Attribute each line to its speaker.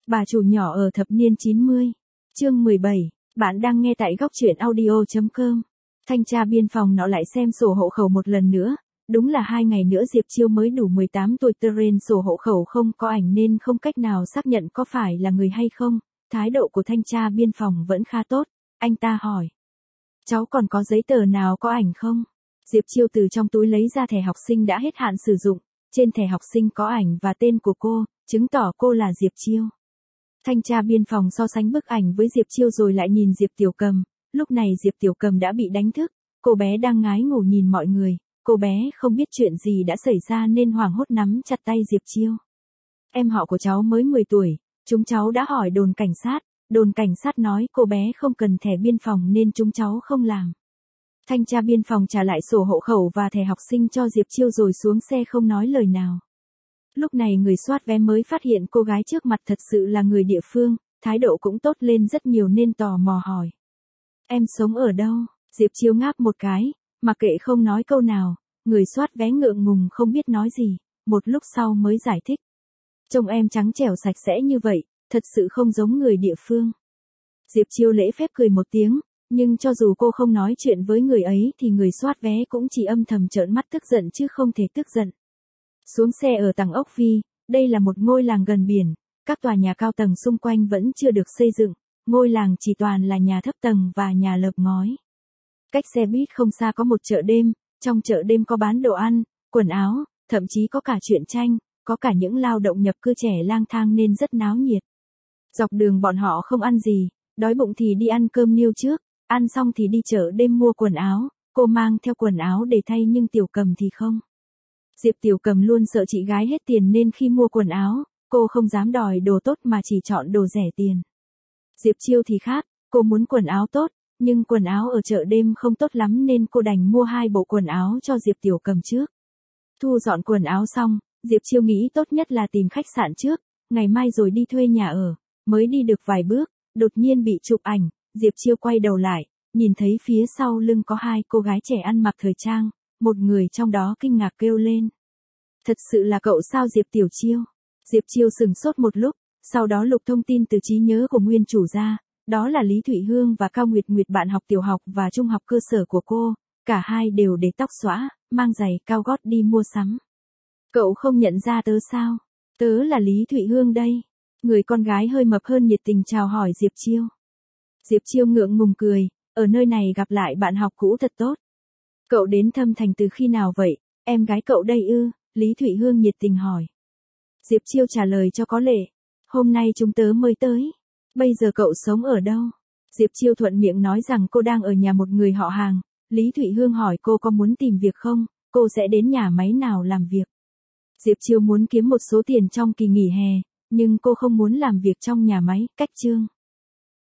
Speaker 1: Bà chủ nhỏ ở thập niên 90. Chương 17. Bạn đang nghe tại góc truyện audio.com. Thanh tra biên phòng nó lại xem sổ hộ khẩu một lần nữa. Đúng là 2 ngày nữa Diệp Chiêu mới đủ 18 tuổi, trên sổ hộ khẩu không có ảnh nên không cách nào xác nhận có phải là người hay không. Thái độ của thanh tra biên phòng vẫn khá tốt. Anh ta hỏi. Cháu còn có giấy tờ nào có ảnh không? Diệp Chiêu từ trong túi lấy ra thẻ học sinh đã hết hạn sử dụng. Trên thẻ học sinh có ảnh và tên của cô, chứng tỏ cô là Diệp Chiêu. Thanh tra biên phòng so sánh bức ảnh với Diệp Chiêu rồi lại nhìn Diệp Tiểu Cầm. Lúc này Diệp Tiểu Cầm đã bị đánh thức. Cô bé đang ngái ngủ nhìn mọi người. Cô bé không biết chuyện gì đã xảy ra nên hoảng hốt nắm chặt tay Diệp Chiêu. Em họ của cháu mới 10 tuổi. Chúng cháu đã hỏi đồn cảnh sát. Đồn cảnh sát nói cô bé không cần thẻ biên phòng nên chúng cháu không làm. Thanh tra biên phòng trả lại sổ hộ khẩu và thẻ học sinh cho Diệp Chiêu rồi xuống xe không nói lời nào. Lúc này người soát vé mới phát hiện cô gái trước mặt thật sự là người địa phương, thái độ cũng tốt lên rất nhiều nên tò mò hỏi. Em sống ở đâu? Diệp Chiêu ngáp một cái, mặc kệ không nói câu nào, người soát vé ngượng ngùng không biết nói gì, một lúc sau mới giải thích. Trông em trắng trẻo sạch sẽ như vậy, thật sự không giống người địa phương. Diệp Chiêu lễ phép cười một tiếng, nhưng cho dù cô không nói chuyện với người ấy thì người soát vé cũng chỉ âm thầm trợn mắt tức giận chứ không thể tức giận. Xuống xe ở Tàng Ốc Vi, đây là một ngôi làng gần biển, các tòa nhà cao tầng xung quanh vẫn chưa được xây dựng, ngôi làng chỉ toàn là nhà thấp tầng và nhà lợp ngói. Cách xe buýt không xa có một chợ đêm, trong chợ đêm có bán đồ ăn, quần áo, thậm chí có cả truyện tranh, có cả những lao động nhập cư trẻ lang thang nên rất náo nhiệt. Dọc đường bọn họ không ăn gì, đói bụng thì đi ăn cơm niêu trước, ăn xong thì đi chợ đêm mua quần áo, cô mang theo quần áo để thay nhưng Tiểu Cầm thì không. Diệp Tiểu Cầm luôn sợ chị gái hết tiền nên khi mua quần áo, cô không dám đòi đồ tốt mà chỉ chọn đồ rẻ tiền. Diệp Chiêu thì khác, cô muốn quần áo tốt, nhưng quần áo ở chợ đêm không tốt lắm nên cô đành mua 2 bộ quần áo cho Diệp Tiểu Cầm trước. Thu dọn quần áo xong, Diệp Chiêu nghĩ tốt nhất là tìm khách sạn trước, ngày mai rồi đi thuê nhà ở, mới đi được vài bước, đột nhiên bị chụp ảnh, Diệp Chiêu quay đầu lại, nhìn thấy phía sau lưng có 2 cô gái trẻ ăn mặc thời trang, một người trong đó kinh ngạc kêu lên. Thật sự là cậu sao Diệp Tiểu Chiêu? Diệp Chiêu sừng sốt một lúc, sau đó lục thông tin từ trí nhớ của nguyên chủ ra, đó là Lý Thụy Hương và Cao Nguyệt Nguyệt, bạn học tiểu học và trung học cơ sở của cô, cả hai đều để tóc xõa, mang giày cao gót đi mua sắm. Cậu không nhận ra tớ sao? Tớ là Lý Thụy Hương đây. Người con gái hơi mập hơn nhiệt tình chào hỏi Diệp Chiêu. Diệp Chiêu ngượng ngùng cười, ở nơi này gặp lại bạn học cũ thật tốt. Cậu đến Thâm Thành từ khi nào vậy? Em gái cậu đây ư? Lý Thụy Hương nhiệt tình hỏi. Diệp Chiêu trả lời cho có lệ. Hôm nay chúng tớ mới tới. Bây giờ cậu sống ở đâu? Diệp Chiêu thuận miệng nói rằng cô đang ở nhà một người họ hàng. Lý Thụy Hương hỏi cô có muốn tìm việc không? Cô sẽ đến nhà máy nào làm việc? Diệp Chiêu muốn kiếm một số tiền trong kỳ nghỉ hè, nhưng cô không muốn làm việc trong nhà máy, cách chương.